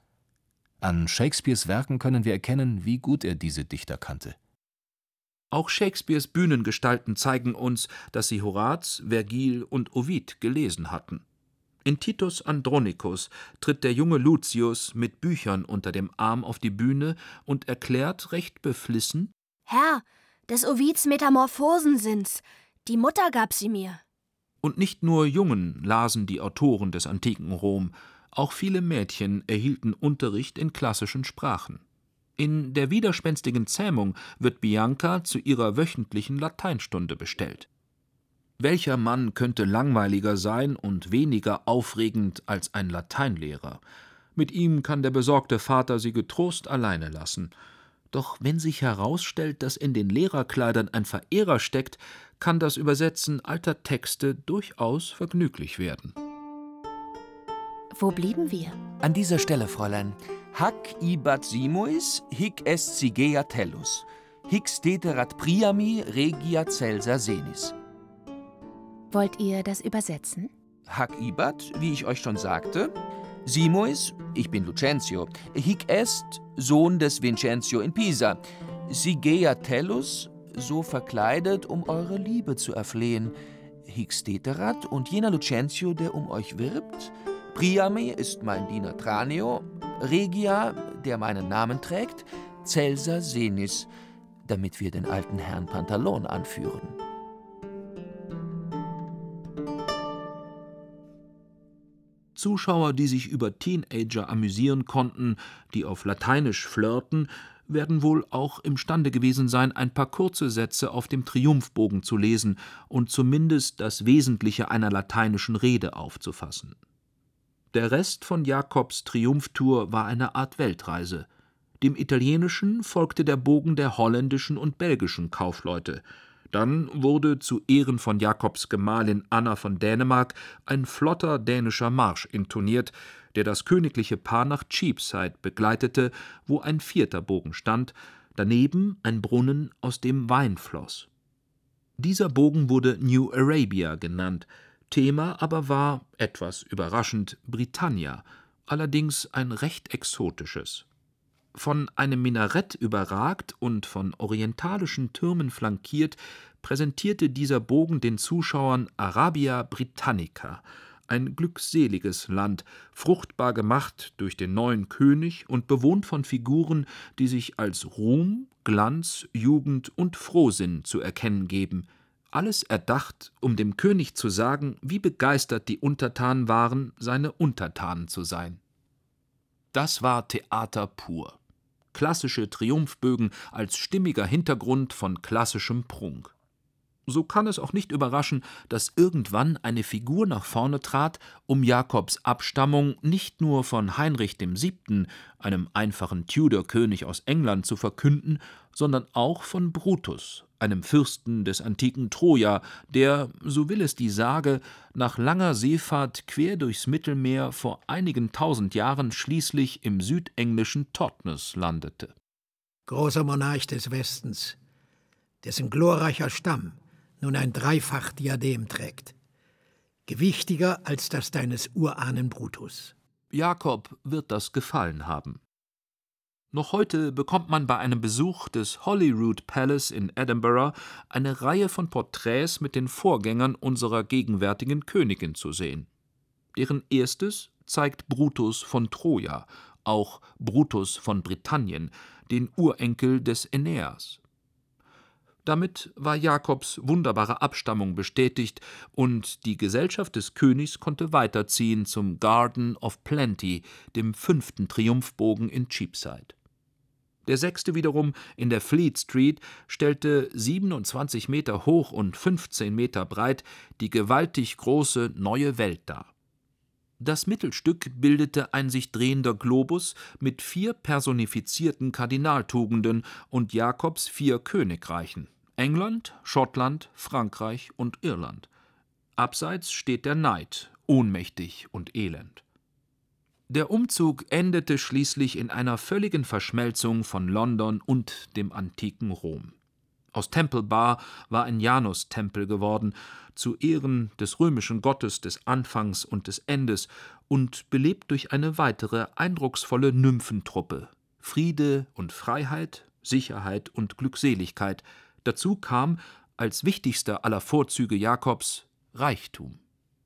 An Shakespeares Werken können wir erkennen, wie gut er diese Dichter kannte. Auch Shakespeares Bühnengestalten zeigen uns, dass sie Horaz, Vergil und Ovid gelesen hatten. In Titus Andronicus tritt der junge Lucius mit Büchern unter dem Arm auf die Bühne und erklärt recht beflissen: »Herr, des Ovids Metamorphosen sind's. Die Mutter gab sie mir.« Und nicht nur Jungen lasen die Autoren des antiken Rom, auch viele Mädchen erhielten Unterricht in klassischen Sprachen. In der widerspenstigen Zähmung wird Bianca zu ihrer wöchentlichen Lateinstunde bestellt. Welcher Mann könnte langweiliger sein und weniger aufregend als ein Lateinlehrer? Mit ihm kann der besorgte Vater sie getrost alleine lassen. Doch wenn sich herausstellt, dass in den Lehrerkleidern ein Verehrer steckt, kann das Übersetzen alter Texte durchaus vergnüglich werden. Wo blieben wir? An dieser Stelle, Fräulein. Hac ibat simuis, hic est sigea tellus, hic steterat priami regia celsa senis. Wollt ihr das übersetzen? Hac ibat, wie ich euch schon sagte. Simuis, ich bin Lucentio. Hic est, Sohn des Vincentio in Pisa. Sigea tellus, so verkleidet, um eure Liebe zu erflehen. Hic steterat, und jener Lucentio, der um euch wirbt. Priami ist mein Diener Tranio. Regia, der meinen Namen trägt. Celsa senis, damit wir den alten Herrn Pantalon anführen. Zuschauer, die sich über Teenager amüsieren konnten, die auf Lateinisch flirten, werden wohl auch imstande gewesen sein, ein paar kurze Sätze auf dem Triumphbogen zu lesen und zumindest das Wesentliche einer lateinischen Rede aufzufassen. Der Rest von Jakobs Triumphtour war eine Art Weltreise. Dem italienischen folgte der Bogen der holländischen und belgischen Kaufleute. Dann wurde zu Ehren von Jakobs Gemahlin Anna von Dänemark ein flotter dänischer Marsch intoniert, der das königliche Paar nach Cheapside begleitete, wo ein vierter Bogen stand, daneben ein Brunnen, aus dem Wein floss. Dieser Bogen wurde New Arabia genannt, Thema aber war, etwas überraschend, Britannia, allerdings ein recht exotisches. Von einem Minarett überragt und von orientalischen Türmen flankiert, präsentierte dieser Bogen den Zuschauern Arabia Britannica, ein glückseliges Land, fruchtbar gemacht durch den neuen König und bewohnt von Figuren, die sich als Ruhm, Glanz, Jugend und Frohsinn zu erkennen geben. Alles erdacht, um dem König zu sagen, wie begeistert die Untertanen waren, seine Untertanen zu sein. Das war Theater pur. Klassische Triumphbögen als stimmiger Hintergrund von klassischem Prunk. So kann es auch nicht überraschen, dass irgendwann eine Figur nach vorne trat, um Jakobs Abstammung nicht nur von Heinrich dem Siebten, einem einfachen Tudor-König aus England, zu verkünden, sondern auch von Brutus, einem Fürsten des antiken Troja, der, so will es die Sage, nach langer Seefahrt quer durchs Mittelmeer vor einigen tausend Jahren schließlich im südenglischen Totnes landete. Großer Monarch des Westens, dessen glorreicher Stamm nun ein Dreifach-Diadem trägt, gewichtiger als das deines Urahnen Brutus. Jakob wird das gefallen haben. Noch heute bekommt man bei einem Besuch des Holyrood Palace in Edinburgh eine Reihe von Porträts mit den Vorgängern unserer gegenwärtigen Königin zu sehen. Deren erstes zeigt Brutus von Troja, auch Brutus von Britannien, den Urenkel des Aeneas. Damit war Jakobs wunderbare Abstammung bestätigt und die Gesellschaft des Königs konnte weiterziehen zum Garden of Plenty, dem fünften Triumphbogen in Cheapside. Der sechste wiederum in der Fleet Street stellte siebenundzwanzig Meter hoch und fünfzehn Meter breit die gewaltig große Neue Welt dar. Das Mittelstück bildete ein sich drehender Globus mit vier personifizierten Kardinaltugenden und Jakobs vier Königreichen: England, Schottland, Frankreich und Irland. Abseits steht der Neid, ohnmächtig und elend. Der Umzug endete schließlich in einer völligen Verschmelzung von London und dem antiken Rom. Aus Temple Bar war ein Janustempel geworden, zu Ehren des römischen Gottes des Anfangs und des Endes und belebt durch eine weitere eindrucksvolle Nymphentruppe. Friede und Freiheit, Sicherheit und Glückseligkeit. Dazu kam, als wichtigster aller Vorzüge Jakobs, Reichtum.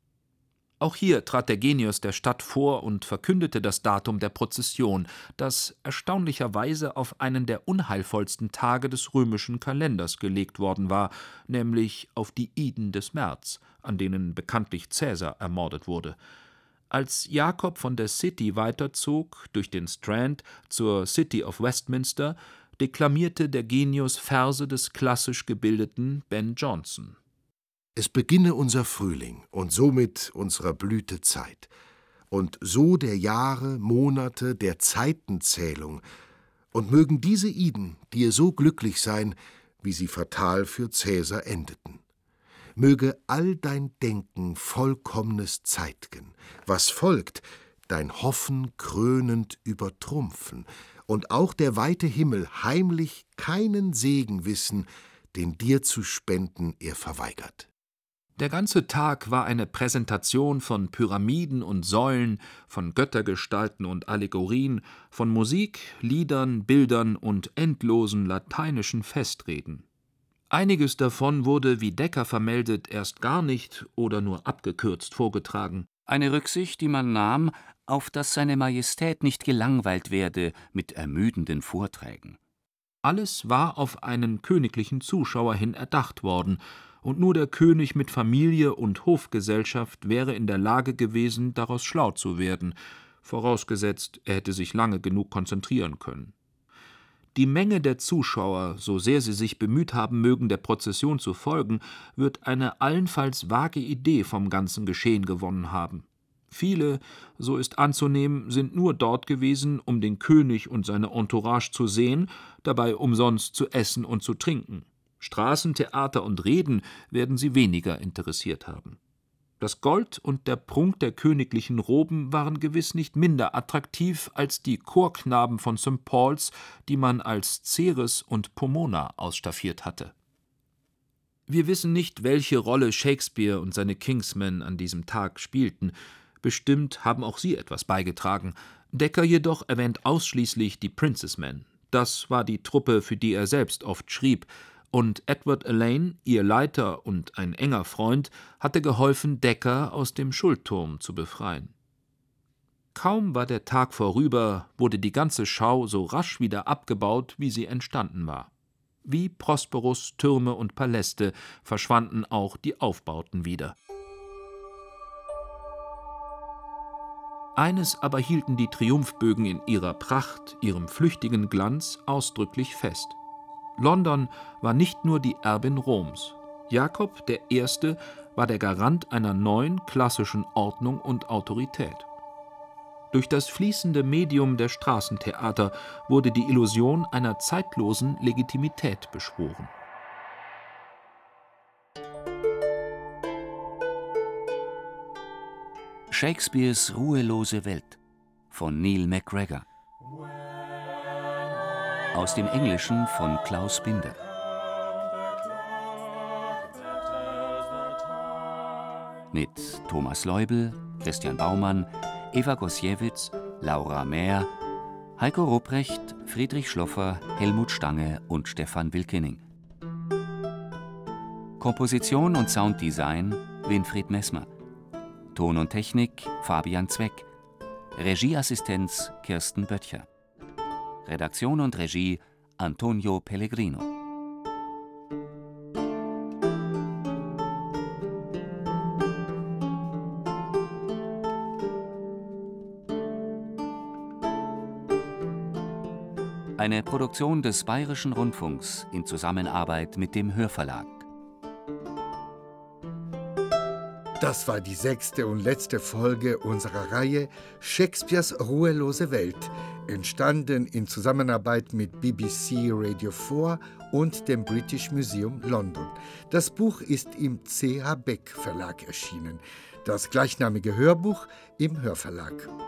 Auch hier trat der Genius der Stadt vor und verkündete das Datum der Prozession, das erstaunlicherweise auf einen der unheilvollsten Tage des römischen Kalenders gelegt worden war, nämlich auf die Iden des März, an denen bekanntlich Cäsar ermordet wurde. Als Jakob von der City weiterzog, durch den Strand zur City of Westminster, deklamierte der Genius Verse des klassisch gebildeten Ben Jonson. Es beginne unser Frühling und somit unserer Blütezeit, und so der Jahre, Monate, der Zeitenzählung, und mögen diese Iden dir so glücklich sein, wie sie fatal für Cäsar endeten. Möge all dein Denken vollkommnes zeitgen, was folgt, dein Hoffen krönend übertrumpfen, und auch der weite Himmel heimlich keinen Segen wissen, den dir zu spenden er verweigert. Der ganze Tag war eine Präsentation von Pyramiden und Säulen, von Göttergestalten und Allegorien, von Musik, Liedern, Bildern und endlosen lateinischen Festreden. Einiges davon wurde, wie Decker vermeldet, erst gar nicht oder nur abgekürzt vorgetragen. Eine Rücksicht, die man nahm, auf dass seine Majestät nicht gelangweilt werde mit ermüdenden Vorträgen. Alles war auf einen königlichen Zuschauer hin erdacht worden, und nur der König mit Familie und Hofgesellschaft wäre in der Lage gewesen, daraus schlau zu werden, vorausgesetzt, er hätte sich lange genug konzentrieren können. Die Menge der Zuschauer, so sehr sie sich bemüht haben mögen, der Prozession zu folgen, wird eine allenfalls vage Idee vom ganzen Geschehen gewonnen haben. Viele, so ist anzunehmen, sind nur dort gewesen, um den König und seine Entourage zu sehen, dabei umsonst zu essen und zu trinken. Straßentheater und Reden werden sie weniger interessiert haben. Das Gold und der Prunk der königlichen Roben waren gewiss nicht minder attraktiv als die Chorknaben von Sankt Paul's, die man als Ceres und Pomona ausstaffiert hatte. Wir wissen nicht, welche Rolle Shakespeare und seine Kingsmen an diesem Tag spielten. Bestimmt haben auch sie etwas beigetragen. Dekker jedoch erwähnt ausschließlich die Princessmen. Das war die Truppe, für die er selbst oft schrieb, und Edward Alleyne, ihr Leiter und ein enger Freund, hatte geholfen, Dekker aus dem Schuldturm zu befreien. Kaum war der Tag vorüber, wurde die ganze Schau so rasch wieder abgebaut, wie sie entstanden war. Wie Prosperus' Türme und Paläste verschwanden auch die Aufbauten wieder. Eines aber hielten die Triumphbögen in ihrer Pracht, ihrem flüchtigen Glanz ausdrücklich fest: London war nicht nur die Erbin Roms. Jakob der Erste war der Garant einer neuen klassischen Ordnung und Autorität. Durch das fließende Medium der Straßentheater wurde die Illusion einer zeitlosen Legitimität beschworen. Shakespeares ruhelose Welt von Neil MacGregor. Aus dem Englischen von Klaus Binder. Mit Thomas Leubel, Christian Baumann, Eva Gosiewicz, Laura Mehr, Heiko Rupprecht, Friedrich Schloffer, Helmut Stange und Stefan Wilkening. Komposition und Sounddesign Winfried Messmer. Ton und Technik Fabian Zweck. Regieassistenz Kirsten Böttcher. Redaktion und Regie Antonio Pellegrino. Eine Produktion des Bayerischen Rundfunks in Zusammenarbeit mit dem Hörverlag. Das war die sechste und letzte Folge unserer Reihe Shakespeares ruhelose Welt, entstanden in Zusammenarbeit mit B B C Radio vier und dem British Museum London. Das Buch ist im C H Beck Verlag erschienen, das gleichnamige Hörbuch im Hörverlag.